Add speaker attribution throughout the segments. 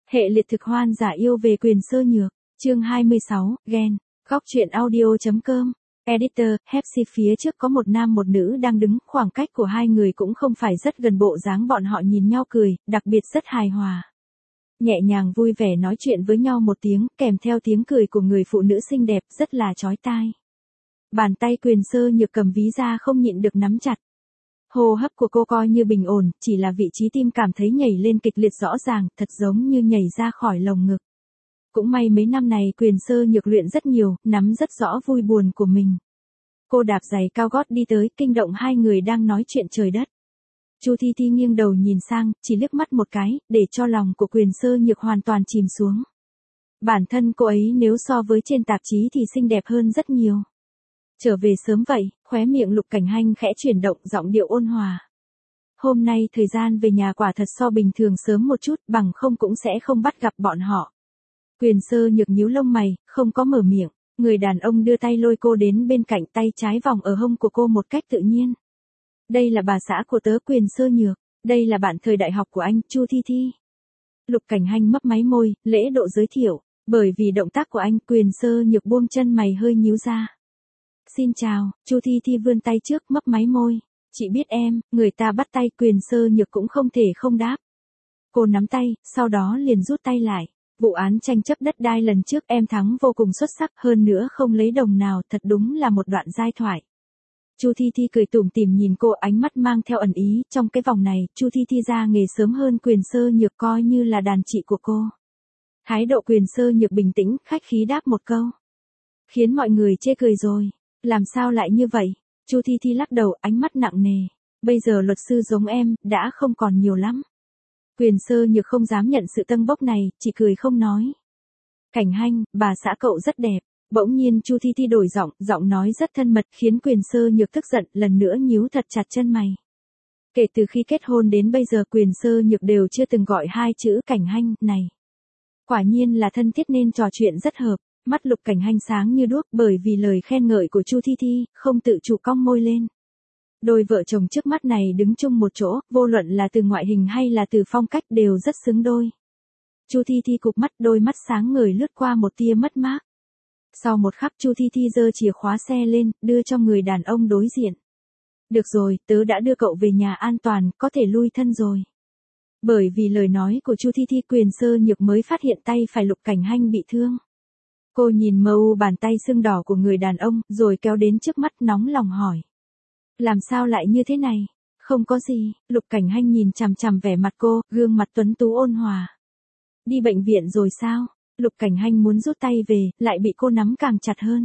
Speaker 1: Hệ liệt thực hoan giả yêu về Quyền Sơ Nhược, chương 26, ghen, góc truyện audio.com, editor, Hepsi phía trước có một nam một nữ đang đứng, khoảng cách của hai người cũng không phải rất gần, bộ dáng bọn họ nhìn nhau cười, đặc biệt rất hài hòa. Nhẹ nhàng vui vẻ nói chuyện với nhau một tiếng, kèm theo tiếng cười của người phụ nữ xinh đẹp, rất là chói tai. Bàn tay Quyền Sơ Nhược cầm ví ra không nhịn được nắm chặt. Hô hấp của cô coi như bình ổn, chỉ là vị trí tim cảm thấy nhảy lên kịch liệt rõ ràng, thật giống như nhảy ra khỏi lồng ngực. Cũng may mấy năm này Quyền Sơ Nhược luyện rất nhiều, nắm rất rõ vui buồn của mình. Cô đạp giày cao gót đi tới, kinh động hai người đang nói chuyện trời đất. Chu Thi Thi nghiêng đầu nhìn sang, chỉ liếc mắt một cái, để cho lòng của Quyền Sơ Nhược hoàn toàn chìm xuống. Bản thân cô ấy nếu so với trên tạp chí thì xinh đẹp hơn rất nhiều. Trở về sớm vậy, khóe miệng Lục Cảnh Hanh khẽ chuyển động, giọng điệu ôn hòa. Hôm nay thời gian về nhà quả thật so bình thường sớm một chút, bằng không cũng sẽ không bắt gặp bọn họ. Quyền Sơ Nhược nhíu lông mày, không có mở miệng. Người đàn ông đưa tay lôi cô đến bên cạnh, tay trái vòng ở hông của cô một cách tự nhiên. Đây là bà xã của tớ Quyền Sơ Nhược, đây là bạn thời đại học của anh, Chu Thi Thi. Lục Cảnh Hanh mấp máy môi, lễ độ giới thiệu, bởi vì động tác của anh, Quyền Sơ Nhược buông chân mày hơi nhíu ra. Xin chào, Chu Thi Thi vươn tay trước, mấp máy môi. Chị biết em, người ta bắt tay, Quyền Sơ Nhược cũng không thể không đáp. Cô nắm tay, sau đó liền rút tay lại. Vụ án tranh chấp đất đai lần trước em thắng vô cùng xuất sắc, hơn nữa không lấy đồng nào, thật đúng là một đoạn giai thoại. Chu Thi Thi cười tủm tỉm nhìn cô, ánh mắt mang theo ẩn ý, trong cái vòng này, Chu Thi Thi ra nghề sớm hơn Quyền Sơ Nhược, coi như là đàn chị của cô. Thái độ Quyền Sơ Nhược bình tĩnh, khách khí đáp một câu. Khiến mọi người chê cười rồi. Làm sao lại như vậy? Chu Thi Thi lắc đầu, ánh mắt nặng nề. Bây giờ luật sư giống em, đã không còn nhiều lắm. Quyền Sơ Nhược không dám nhận sự tâng bốc này, chỉ cười không nói. Cảnh Hanh, bà xã cậu rất đẹp. Bỗng nhiên Chu Thi Thi đổi giọng nói rất thân mật, khiến Quyền Sơ Nhược tức giận, lần nữa nhíu thật chặt chân mày. Kể từ khi kết hôn đến bây giờ Quyền Sơ Nhược đều chưa từng gọi hai chữ Cảnh Hanh này. Quả nhiên là thân thiết nên trò chuyện rất hợp. Mắt Lục Cảnh Hanh sáng như đuốc, bởi vì lời khen ngợi của Chu Thi Thi, không tự chủ cong môi lên. Đôi vợ chồng trước mắt này đứng chung một chỗ, vô luận là từ ngoại hình hay là từ phong cách đều rất xứng đôi. Chu Thi Thi cụp mắt, đôi mắt sáng ngời lướt qua một tia mất mát. Sau một khắc Chu Thi Thi giơ chìa khóa xe lên, đưa cho người đàn ông đối diện. Được rồi, tớ đã đưa cậu về nhà an toàn, có thể lui thân rồi. Bởi vì lời nói của Chu Thi Thi, Quyền Sơ Nhược mới phát hiện tay phải Lục Cảnh Hanh bị thương. Cô nhìn mờ u bàn tay sưng đỏ của người đàn ông, rồi kéo đến trước mắt, nóng lòng hỏi. Làm sao lại như thế này? Không có gì, Lục Cảnh Hanh nhìn chằm chằm vẻ mặt cô, gương mặt tuấn tú ôn hòa. Đi bệnh viện rồi sao? Lục Cảnh Hanh muốn rút tay về, lại bị cô nắm càng chặt hơn.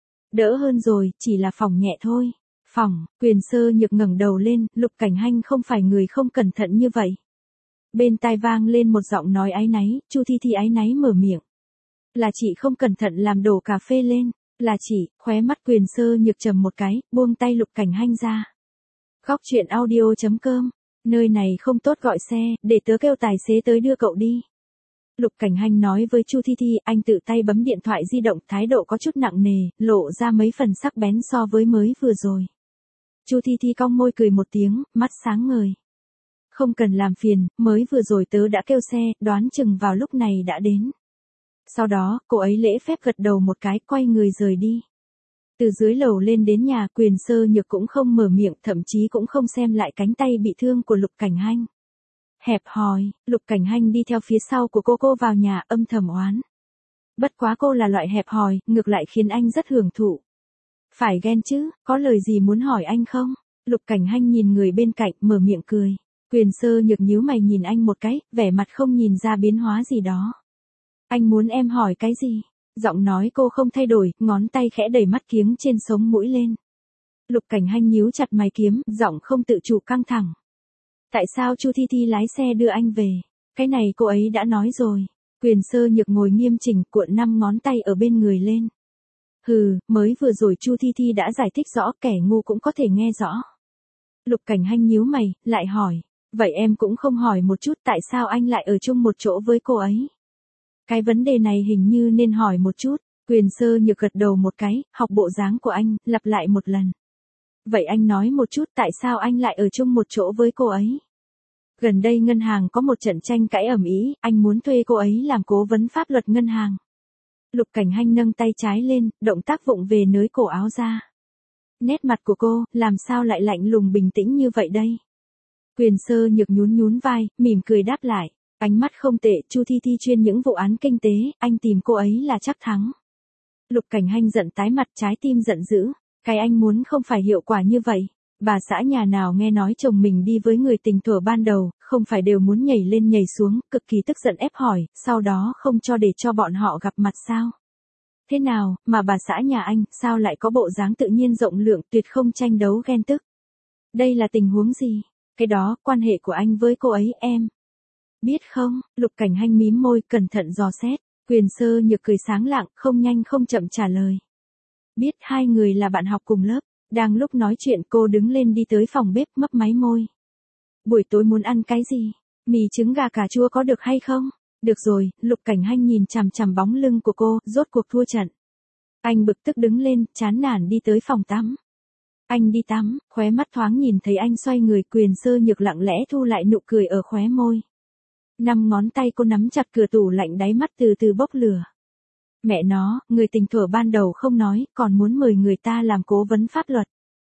Speaker 1: Đỡ hơn rồi, chỉ là phỏng nhẹ thôi. Phỏng, Quyền Sơ Nhược ngẩng đầu lên, Lục Cảnh Hanh không phải người không cẩn thận như vậy. Bên tai vang lên một giọng nói áy náy, Chu Thi Thi áy náy mở miệng. Là chị không cẩn thận làm đổ cà phê lên, là chị, khóe mắt Quyền Sơ Nhược trầm một cái, buông tay Lục Cảnh Hanh ra. Góc truyện audio.com, nơi này không tốt gọi xe, để tớ kêu tài xế tới đưa cậu đi. Lục Cảnh Hanh nói với Chu Thi Thi, anh tự tay bấm điện thoại di động, thái độ có chút nặng nề, lộ ra mấy phần sắc bén so với mới vừa rồi. Chu Thi Thi cong môi cười một tiếng, mắt sáng ngời. Không cần làm phiền, mới vừa rồi tớ đã kêu xe, đoán chừng vào lúc này đã đến. Sau đó, cô ấy lễ phép gật đầu một cái, quay người rời đi. Từ dưới lầu lên đến nhà, Quyền Sơ Nhược cũng không mở miệng, thậm chí cũng không xem lại cánh tay bị thương của Lục Cảnh Hanh. Hẹp hòi, Lục Cảnh Hanh đi theo phía sau của cô vào nhà, âm thầm oán. Bất quá cô là loại hẹp hòi, ngược lại khiến anh rất hưởng thụ. Phải ghen chứ, có lời gì muốn hỏi anh không? Lục Cảnh Hanh nhìn người bên cạnh, mở miệng cười. Quyền Sơ Nhược nhíu mày nhìn anh một cái, vẻ mặt không nhìn ra biến hóa gì đó. Anh muốn em hỏi cái gì? Giọng nói cô không thay đổi, ngón tay khẽ đẩy mắt kiếng trên sống mũi lên. Lục Cảnh Hanh nhíu chặt mày kiếm, giọng không tự chủ căng thẳng. Tại sao Chu Thi Thi lái xe đưa anh về? Cái này cô ấy đã nói rồi. Quyền Sơ Nhược ngồi nghiêm chỉnh, cuộn 5 ngón tay ở bên người lên. Hừ, mới vừa rồi Chu Thi Thi đã giải thích rõ, kẻ ngu cũng có thể nghe rõ. Lục Cảnh Hanh nhíu mày, lại hỏi. Vậy em cũng không hỏi một chút tại sao anh lại ở chung một chỗ với cô ấy? Cái vấn đề này hình như nên hỏi một chút. Quyền Sơ Nhược gật đầu một cái, học bộ dáng của anh, lặp lại một lần. Vậy anh nói một chút tại sao anh lại ở chung một chỗ với cô ấy? Gần đây ngân hàng có một trận tranh cãi ầm ĩ, anh muốn thuê cô ấy làm cố vấn pháp luật ngân hàng. Lục Cảnh Hanh nâng tay trái lên, động tác vụng về nới cổ áo ra. Nét mặt của cô, làm sao lại lạnh lùng bình tĩnh như vậy đây? Quyền Sơ Nhược nhún nhún vai, mỉm cười đáp lại. Ánh mắt không tệ, Chu Thi Thi chuyên những vụ án kinh tế, anh tìm cô ấy là chắc thắng. Lục Cảnh Hanh giận tái mặt, trái tim giận dữ. Cái anh muốn không phải hiệu quả như vậy. Bà xã nhà nào nghe nói chồng mình đi với người tình thuở ban đầu, không phải đều muốn nhảy lên nhảy xuống, cực kỳ tức giận ép hỏi, sau đó không cho để cho bọn họ gặp mặt sao? Thế nào, mà bà xã nhà anh, sao lại có bộ dáng tự nhiên rộng lượng, tuyệt không tranh đấu ghen tức? Đây là tình huống gì? Cái đó, quan hệ của anh với cô ấy em. Biết không, Lục Cảnh Hanh mím môi, cẩn thận dò xét. Quyền Sơ Nhược cười sáng lạng, không nhanh không chậm trả lời. Biết hai người là bạn học cùng lớp. Đang lúc nói chuyện cô đứng lên đi tới phòng bếp mấp máy môi. Buổi tối muốn ăn cái gì? Mì trứng gà cà chua có được hay không? Được rồi, Lục Cảnh Hanh nhìn chằm chằm bóng lưng của cô, rốt cuộc thua trận. Anh bực tức đứng lên, chán nản đi tới phòng tắm. Anh đi tắm, khóe mắt thoáng nhìn thấy anh xoay người. Quyền Sơ Nhược lặng lẽ thu lại nụ cười ở khóe môi. 5 ngón tay cô nắm chặt cửa tủ lạnh, đáy mắt từ từ bốc lửa. Mẹ nó, người tình thuở ban đầu không nói, còn muốn mời người ta làm cố vấn pháp luật.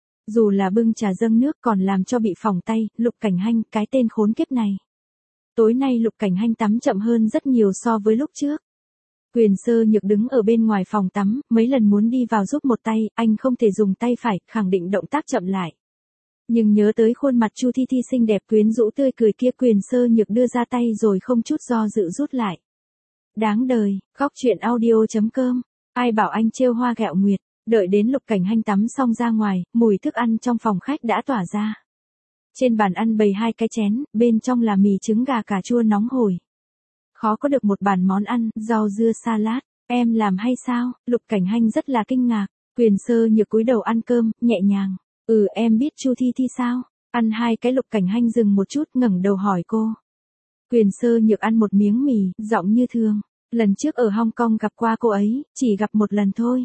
Speaker 1: Dù là bưng trà dâng nước còn làm cho bị phỏng tay, Lục Cảnh Hanh, cái tên khốn kiếp này. Tối nay Lục Cảnh Hanh tắm chậm hơn rất nhiều so với lúc trước. Quyền Sơ Nhược đứng ở bên ngoài phòng tắm, mấy lần muốn đi vào giúp một tay, anh không thể dùng tay phải, khẳng định động tác chậm lại. Nhưng nhớ tới khuôn mặt Chu Thi Thi xinh đẹp quyến rũ tươi cười kia, Quyền Sơ Nhược đưa ra tay rồi không chút do dự rút lại. Đáng đời, khóc chuyện audio.com, ai bảo anh trêu hoa ghẹo nguyệt. Đợi đến Lục Cảnh Hanh tắm xong ra ngoài, mùi thức ăn trong phòng khách đã tỏa ra. Trên bàn ăn bày 2 cái chén, bên trong là mì trứng gà cà chua nóng hổi. Khó có được một bàn món ăn, rau dưa salad, em làm hay sao? Lục Cảnh Hanh rất là kinh ngạc. Quyền Sơ Nhược cúi đầu ăn cơm, nhẹ nhàng. Em biết Chu Thi Thi sao? Ăn 2 cái. Lục Cảnh Hanh dừng một chút, ngẩng đầu hỏi cô. Quyền Sơ Nhược ăn một miếng mì, giọng như thường. Lần trước ở Hong Kong gặp qua cô ấy, chỉ gặp một lần thôi.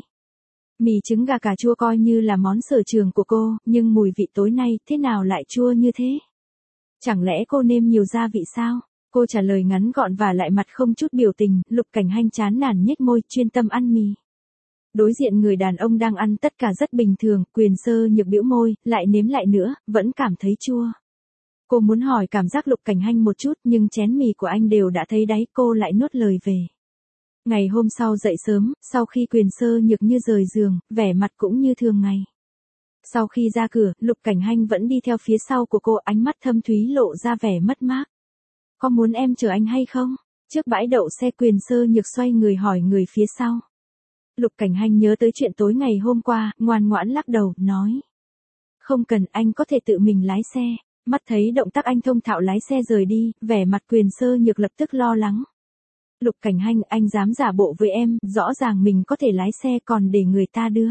Speaker 1: Mì trứng gà cà chua coi như là món sở trường của cô, nhưng mùi vị tối nay thế nào lại chua như thế? Chẳng lẽ cô nêm nhiều gia vị sao? Cô trả lời ngắn gọn và lại mặt không chút biểu tình. Lục Cảnh Hanh chán nản nhếch môi, chuyên tâm ăn mì. Đối diện người đàn ông đang ăn tất cả rất bình thường. Quyền Sơ Nhược bĩu môi, lại nếm lại nữa, vẫn cảm thấy chua. Cô muốn hỏi cảm giác Lục Cảnh Hanh một chút, nhưng chén mì của anh đều đã thấy đáy, cô lại nuốt lời về. Ngày hôm sau dậy sớm, sau khi Quyền Sơ Nhược như rời giường, vẻ mặt cũng như thường ngày. Sau khi ra cửa, Lục Cảnh Hanh vẫn đi theo phía sau của cô, ánh mắt thâm thúy lộ ra vẻ mất mát. Có muốn em chở anh hay không? Trước bãi đậu xe, Quyền Sơ Nhược xoay người hỏi người phía sau. Lục Cảnh Hanh nhớ tới chuyện tối ngày hôm qua, ngoan ngoãn lắc đầu, nói. Không cần, anh có thể tự mình lái xe. Mắt thấy động tác anh thông thạo lái xe rời đi, vẻ mặt Quyền Sơ Nhược lập tức lo lắng. Lục Cảnh Hanh, anh dám giả bộ với em, rõ ràng mình có thể lái xe còn để người ta đưa.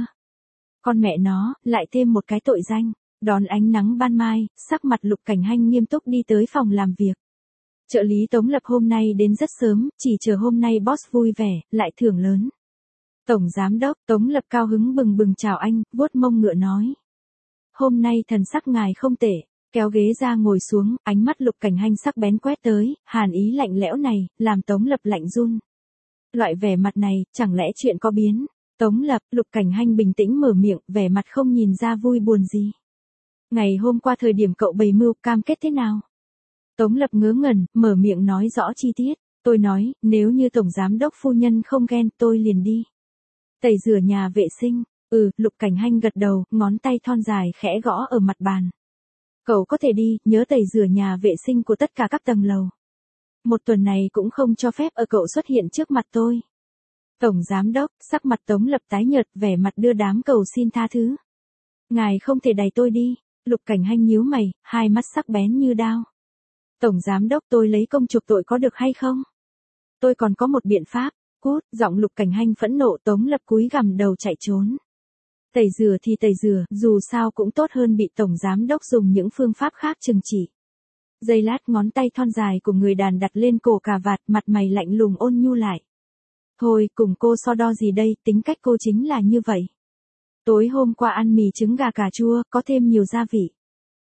Speaker 1: Con mẹ nó, lại thêm một cái tội danh. Đón ánh nắng ban mai, sắc mặt Lục Cảnh Hanh nghiêm túc đi tới phòng làm việc. Trợ lý Tống Lập hôm nay đến rất sớm, chỉ chờ hôm nay boss vui vẻ, lại thưởng lớn. Tổng giám đốc, Tống Lập cao hứng bừng bừng chào anh, vuốt mông ngựa nói. Hôm nay thần sắc ngài không tệ. Kéo ghế ra ngồi xuống, ánh mắt Lục Cảnh Hanh sắc bén quét tới, hàn ý lạnh lẽo này, làm Tống Lập lạnh run. Loại vẻ mặt này, chẳng lẽ chuyện có biến? Tống Lập, Lục Cảnh Hanh bình tĩnh mở miệng, vẻ mặt không nhìn ra vui buồn gì. Ngày hôm qua thời điểm cậu bày mưu, cam kết thế nào? Tống Lập ngớ ngẩn, mở miệng nói rõ chi tiết. Tôi nói, nếu như Tổng Giám đốc phu nhân không ghen, tôi liền đi. Tẩy rửa nhà vệ sinh. Lục Cảnh Hanh gật đầu, ngón tay thon dài khẽ gõ ở mặt bàn. Cậu có thể đi, nhớ tẩy rửa nhà vệ sinh của tất cả các tầng lầu. Một tuần này cũng không cho phép ở cậu xuất hiện trước mặt tôi. Tổng Giám đốc, sắc mặt Tống Lập tái nhợt, vẻ mặt đưa đám cầu xin tha thứ. Ngài không thể đẩy tôi đi. Lục Cảnh Hanh nhíu mày, hai mắt sắc bén như đao. Tổng Giám đốc, tôi lấy công chuộc tội có được hay không? Tôi còn có một biện pháp. Cút, giọng Lục Cảnh Hanh phẫn nộ. Tống Lập cúi gằm đầu chạy trốn. Tẩy rửa thì tẩy rửa, dù sao cũng tốt hơn bị Tổng Giám đốc dùng những phương pháp khác trừng trị. Giây lát, ngón tay thon dài của người đàn đặt lên cổ cà vạt, mặt mày lạnh lùng ôn nhu lại. Thôi, cùng cô so đo gì đây, tính cách cô chính là như vậy. Tối hôm qua ăn mì trứng gà cà chua, có thêm nhiều gia vị.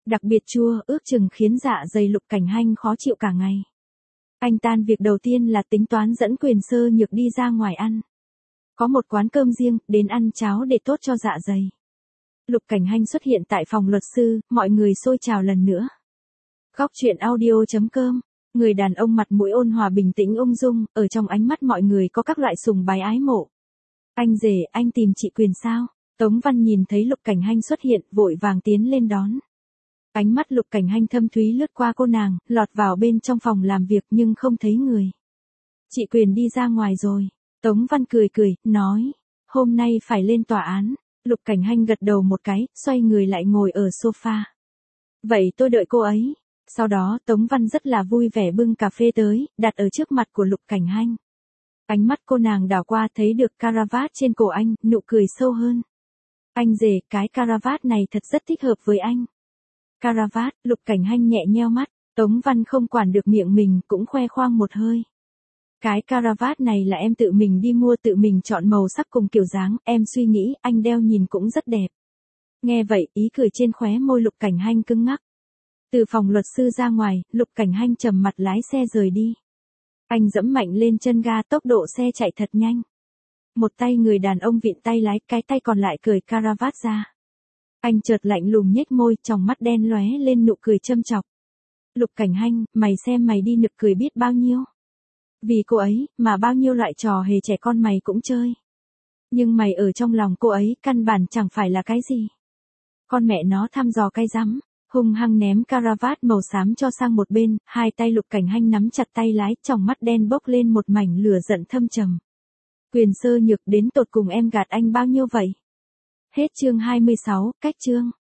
Speaker 1: Đặc biệt chua, ước chừng khiến dạ dày Lục Cảnh Hanh khó chịu cả ngày. Anh tan việc đầu tiên là tính toán dẫn Quyền Sơ Nhược đi ra ngoài ăn. Có một quán cơm riêng, đến ăn cháo để tốt cho dạ dày. Lục Cảnh Hanh xuất hiện tại phòng luật sư, mọi người xôi chào lần nữa. Góc truyện audio.com. Người đàn ông mặt mũi ôn hòa bình tĩnh ung dung, ở trong ánh mắt mọi người có các loại sùng bái ái mộ. Anh rể, anh tìm chị Quyền sao? Tống Văn nhìn thấy Lục Cảnh Hanh xuất hiện, vội vàng tiến lên đón. Ánh mắt Lục Cảnh Hanh thâm thúy lướt qua cô nàng, lọt vào bên trong phòng làm việc nhưng không thấy người. Chị Quyền đi ra ngoài rồi. Tống Văn cười cười, nói. Hôm nay phải lên tòa án. Lục Cảnh Hanh gật đầu một cái, xoay người lại ngồi ở sofa. Vậy tôi đợi cô ấy. Sau đó Tống Văn rất là vui vẻ bưng cà phê tới, đặt ở trước mặt của Lục Cảnh Hanh. Ánh mắt cô nàng đảo qua thấy được caravat trên cổ anh, nụ cười sâu hơn. Anh rể, cái caravat này thật rất thích hợp với anh. Caravat, Lục Cảnh Hanh nhẹ nheo mắt, Tống Văn không quản được miệng mình cũng khoe khoang một hơi. Cái caravat này là em tự mình đi mua tự mình chọn màu sắc cùng kiểu dáng, em suy nghĩ anh đeo nhìn cũng rất đẹp. Nghe vậy, ý cười trên khóe môi Lục Cảnh Hanh cứng ngắc. Từ phòng luật sư ra ngoài, Lục Cảnh Hanh trầm mặt lái xe rời đi. Anh dẫm mạnh lên chân ga, tốc độ xe chạy thật nhanh. Một tay người đàn ông vịn tay lái, cái tay còn lại cởi caravat ra. Anh chợt lạnh lùng nhếch môi, tròng mắt đen lóe lên nụ cười châm chọc. Lục Cảnh Hanh, mày xem mày đi nực cười biết bao nhiêu. Vì cô ấy, mà bao nhiêu loại trò hề trẻ con mày cũng chơi. Nhưng mày ở trong lòng cô ấy, căn bản chẳng phải là cái gì. Con mẹ nó thăm dò cay rắm, hung hăng ném caravat màu xám cho sang một bên, hai tay Lục Cảnh Hanh nắm chặt tay lái, tròng mắt đen bốc lên một mảnh lửa giận thâm trầm. Quyền Sơ Nhược, đến tột cùng em gạt anh bao nhiêu vậy? Hết chương 26, cách chương.